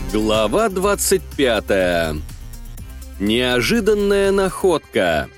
Глава 25. Неожиданная находка.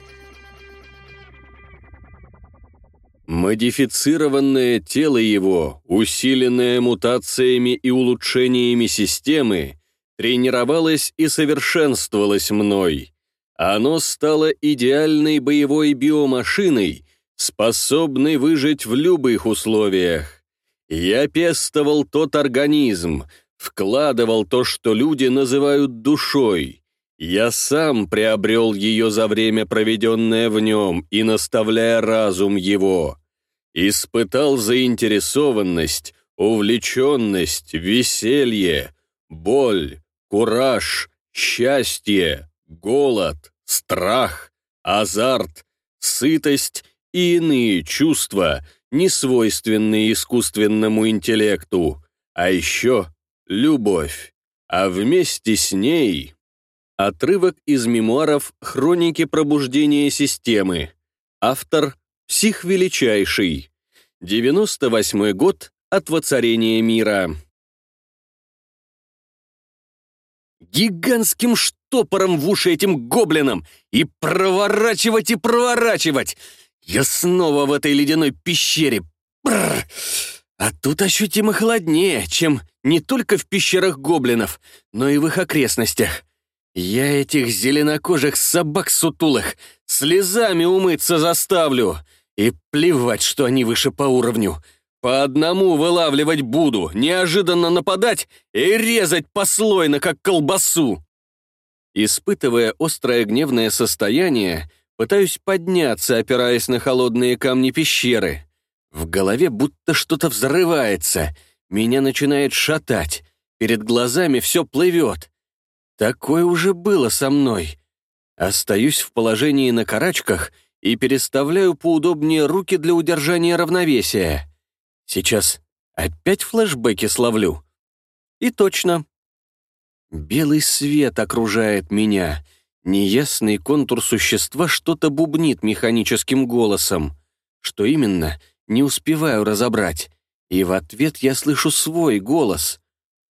Модифицированное тело его, усиленное мутациями и улучшениями системы, тренировалось и совершенствовалось мной. Оно стало идеальной боевой биомашиной, способной выжить в любых условиях. Я пестовал тот организм, вкладывал то, что люди называют душой. Я сам приобрел ее за время, проведенное в нем, и наставляя разум его. Испытал заинтересованность, увлеченность, веселье, боль, кураж, счастье, голод, страх, азарт, сытость и иные чувства, несвойственные искусственному интеллекту, а еще любовь, а вместе с ней отрывок из мемуаров «Хроники пробуждения системы». Автор Псих Величайший. 98-й год от воцарения мира. Гигантским штопором в уши этим гоблинам и проворачивать и проворачивать. Я снова в этой ледяной пещере. Бррр. А тут ощутимо холоднее, чем не только в пещерах гоблинов, но и в их окрестностях. Я этих зеленокожих собак сутулых слезами умыться заставлю. И плевать, что они выше по уровню. По одному вылавливать буду, неожиданно нападать и резать послойно, как колбасу. Испытывая острое гневное состояние, пытаюсь подняться, опираясь на холодные камни пещеры. В голове будто что-то взрывается, меня начинает шатать, перед глазами все плывет. Такое уже было со мной. Остаюсь в положении на карачках и переставляю поудобнее руки для удержания равновесия. Сейчас опять флешбеки словлю. И точно. Белый свет окружает меня. Неясный контур существа что-то бубнит механическим голосом. Что именно, не успеваю разобрать. И в ответ я слышу свой голос.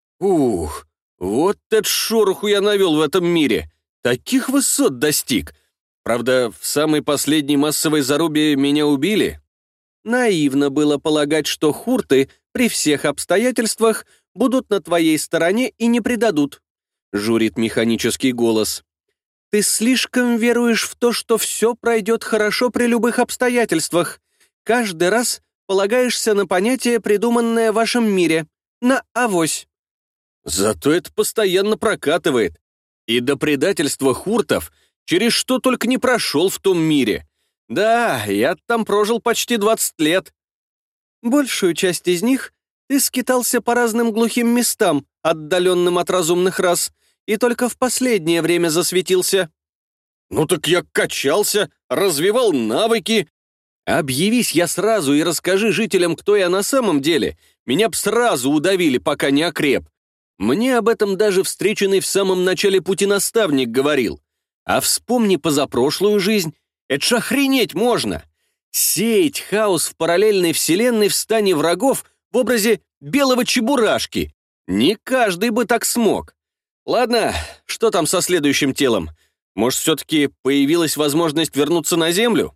Ух, вот этот шороху я навел в этом мире. Таких высот достиг. Правда, в самой последней массовой зарубе меня убили. Наивно было полагать, что хурты при всех обстоятельствах будут на твоей стороне и не предадут, журит механический голос. Ты слишком веруешь в то, что все пройдет хорошо при любых обстоятельствах. Каждый раз полагаешься на понятие, придуманное в вашем мире, на авось. Зато это постоянно прокатывает. И до предательства хуртов через что только не прошел в том мире. Да, я там прожил почти 20 лет. Большую часть из них ты скитался по разным глухим местам, отдаленным от разумных рас, и только в последнее время засветился. Ну так я качался, развивал навыки. Объявись я сразу и расскажи жителям, кто я на самом деле, меня б сразу удавили, пока не окреп. Мне об этом даже встреченный в самом начале пути наставник говорил. А вспомни позапрошлую жизнь, это ж охренеть можно. Сеять хаос в параллельной вселенной в стане врагов в образе белого чебурашки. Не каждый бы так смог. Ладно, что там со следующим телом? Может, все-таки появилась возможность вернуться на Землю?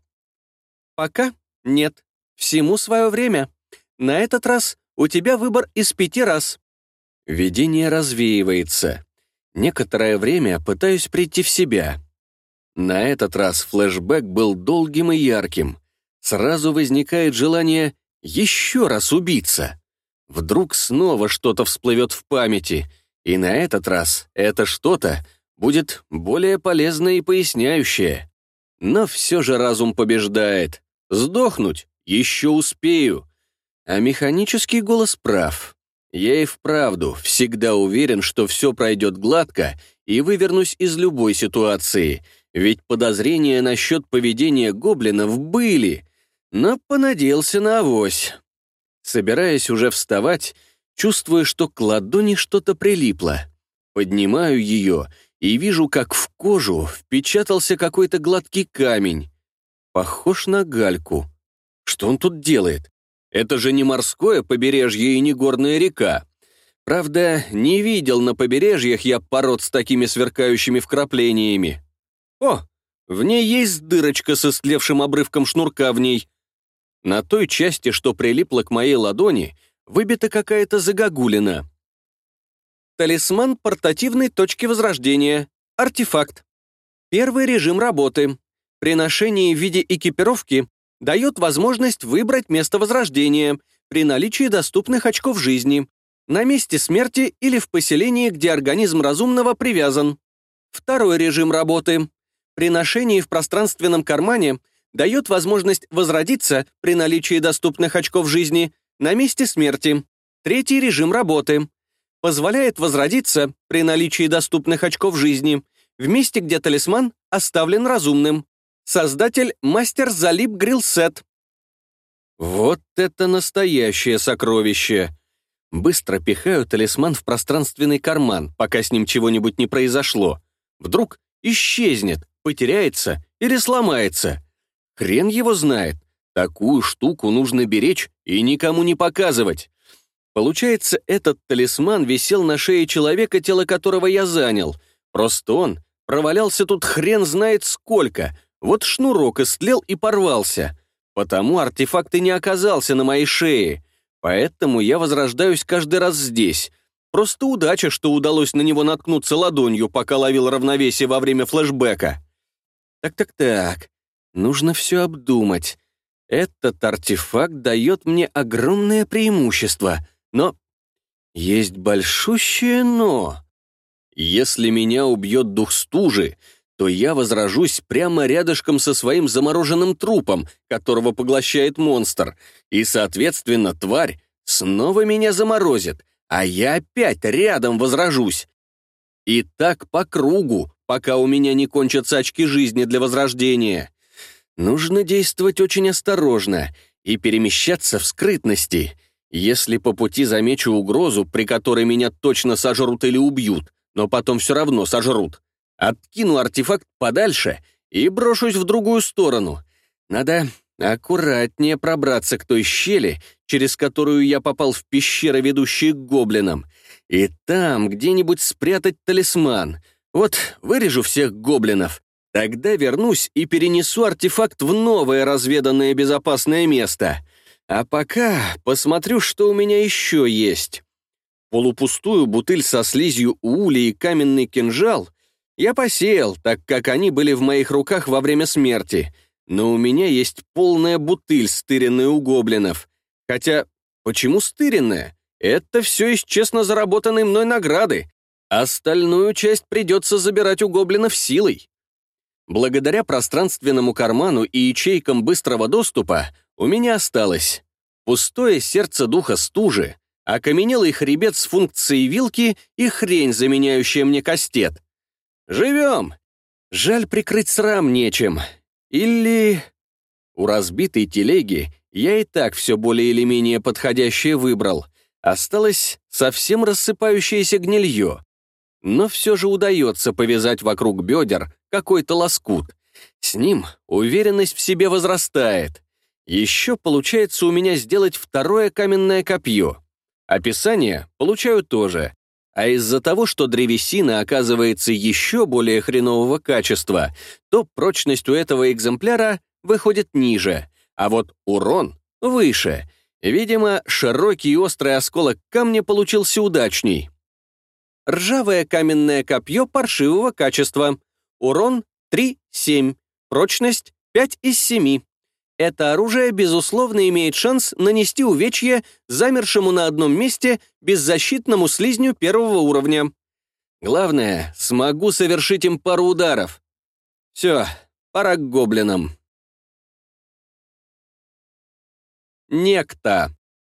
Пока нет. Всему свое время. На этот раз у тебя выбор из 5 раз. Видение развеивается. Некоторое время пытаюсь прийти в себя. На этот раз флешбэк был долгим и ярким. Сразу возникает желание еще раз убиться. Вдруг снова что-то всплывет в памяти, и на этот раз это что-то будет более полезное и поясняющее. Но все же разум побеждает. Сдохнуть еще успею. А механический голос прав. Я и вправду всегда уверен, что все пройдет гладко и вывернусь из любой ситуации, ведь подозрения насчет поведения гоблинов были, но понадеялся на авось. Собираясь уже вставать, чувствую, что к ладони что-то прилипло. Поднимаю ее и вижу, как в кожу впечатался какой-то гладкий камень. Похож на гальку. Что он тут делает? Это же не морское побережье и не горная река. Правда, не видел на побережьях я пород с такими сверкающими вкраплениями. О, в ней есть дырочка с истлевшим обрывком шнурка в ней. На той части, что прилипла к моей ладони, выбита какая-то загогулина. Талисман портативной точки возрождения. Артефакт. Первый режим работы. При ношении в виде экипировки дает возможность выбрать место возрождения при наличии доступных очков жизни, на месте смерти или в поселении, где организм разумного привязан. Второй режим работы. При ношении в пространственном кармане дает возможность возродиться при наличии доступных очков жизни на месте смерти. Третий режим работы. Позволяет возродиться при наличии доступных очков жизни в месте, где талисман оставлен разумным. Создатель мастер Залип Грилсет. Вот это настоящее сокровище! Быстро пихаю талисман в пространственный карман, пока с ним чего-нибудь не произошло. Вдруг исчезнет, потеряется или сломается. Хрен его знает. Такую штуку нужно беречь и никому не показывать. Получается, этот талисман висел на шее человека, тело которого я занял. Просто он провалялся тут хрен знает сколько. Вот шнурок истлел и порвался. Потому артефакт и не оказался на моей шее. Поэтому я возрождаюсь каждый раз здесь. Просто удача, что удалось на него наткнуться ладонью, пока ловил равновесие во время флешбека. Так. Нужно все обдумать. Этот артефакт дает мне огромное преимущество, но есть большущее «но». Если меня убьет дух стужи, то я возрожусь прямо рядышком со своим замороженным трупом, которого поглощает монстр, и, соответственно, тварь снова меня заморозит, а я опять рядом возрожусь. И так по кругу, пока у меня не кончатся очки жизни для возрождения. Нужно действовать очень осторожно и перемещаться в скрытности. Если по пути замечу угрозу, при которой меня точно сожрут или убьют, но потом все равно сожрут, откину артефакт подальше и брошусь в другую сторону. Надо аккуратнее пробраться к той щели, через которую я попал в пещеры, ведущие к гоблинам, и там где-нибудь спрятать талисман. Вот вырежу всех гоблинов, тогда вернусь и перенесу артефакт в новое разведанное безопасное место. А пока посмотрю, что у меня еще есть. Полупустую бутыль со слизью уули и каменный кинжал я посеял, так как они были в моих руках во время смерти, но у меня есть полная бутыль, стыренная у гоблинов. Хотя, почему стыренная? Это все из честно заработанной мной награды. Остальную часть придется забирать у гоблинов силой. Благодаря пространственному карману и ячейкам быстрого доступа у меня осталось пустое сердце духа стужи, окаменелый хребет с функцией вилки и хрень, заменяющая мне кастет. Живем! Жаль, прикрыть срам нечем. Или... У разбитой телеги я и так все более или менее подходящее выбрал. Осталось совсем рассыпающееся гнилье. Но все же удается повязать вокруг бедер какой-то лоскут. С ним уверенность в себе возрастает. Еще получается у меня сделать второе каменное копье. Описание получаю тоже. А из-за того, что древесина оказывается еще более хренового качества, то прочность у этого экземпляра выходит ниже, а вот урон выше. Видимо, широкий и острый осколок камня получился удачней. Ржавое каменное копье паршивого качества. Урон 3-7. Прочность 5 из 7. Это оружие, безусловно, имеет шанс нанести увечье замершему на одном месте беззащитному слизню первого уровня. Главное, смогу совершить им пару ударов. Все, пора к гоблинам. Некто.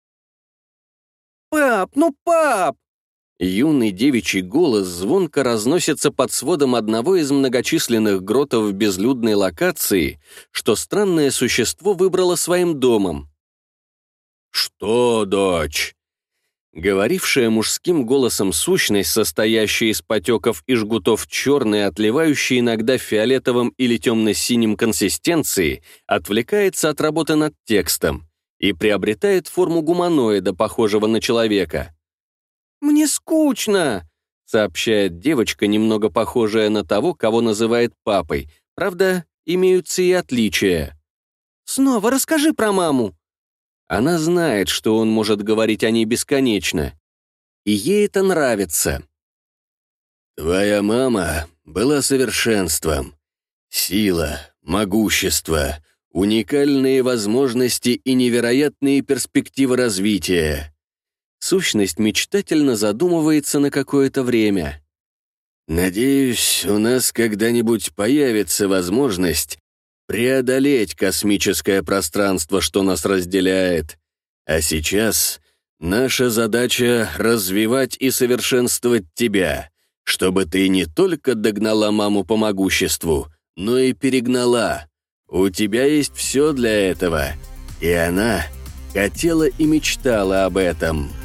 «Пап, ну пап!» Юный девичий голос звонко разносится под сводом одного из многочисленных гротов в безлюдной локации, что странное существо выбрало своим домом. «Что, дочь?» Говорившая мужским голосом сущность, состоящая из потеков и жгутов черной, отливающей иногда фиолетовым или темно-синим консистенции, отвлекается от работы над текстом и приобретает форму гуманоида, похожего на человека. «Мне скучно», — сообщает девочка, немного похожая на того, кого называет папой. Правда, имеются и отличия. «Снова расскажи про маму». Она знает, что он может говорить о ней бесконечно. И ей это нравится. «Твоя мама была совершенством. Сила, могущество, уникальные возможности и невероятные перспективы развития». Сущность мечтательно задумывается на какое-то время. «Надеюсь, у нас когда-нибудь появится возможность преодолеть космическое пространство, что нас разделяет. А сейчас наша задача — развивать и совершенствовать тебя, чтобы ты не только догнала маму по могуществу, но и перегнала. У тебя есть все для этого, и она хотела и мечтала об этом».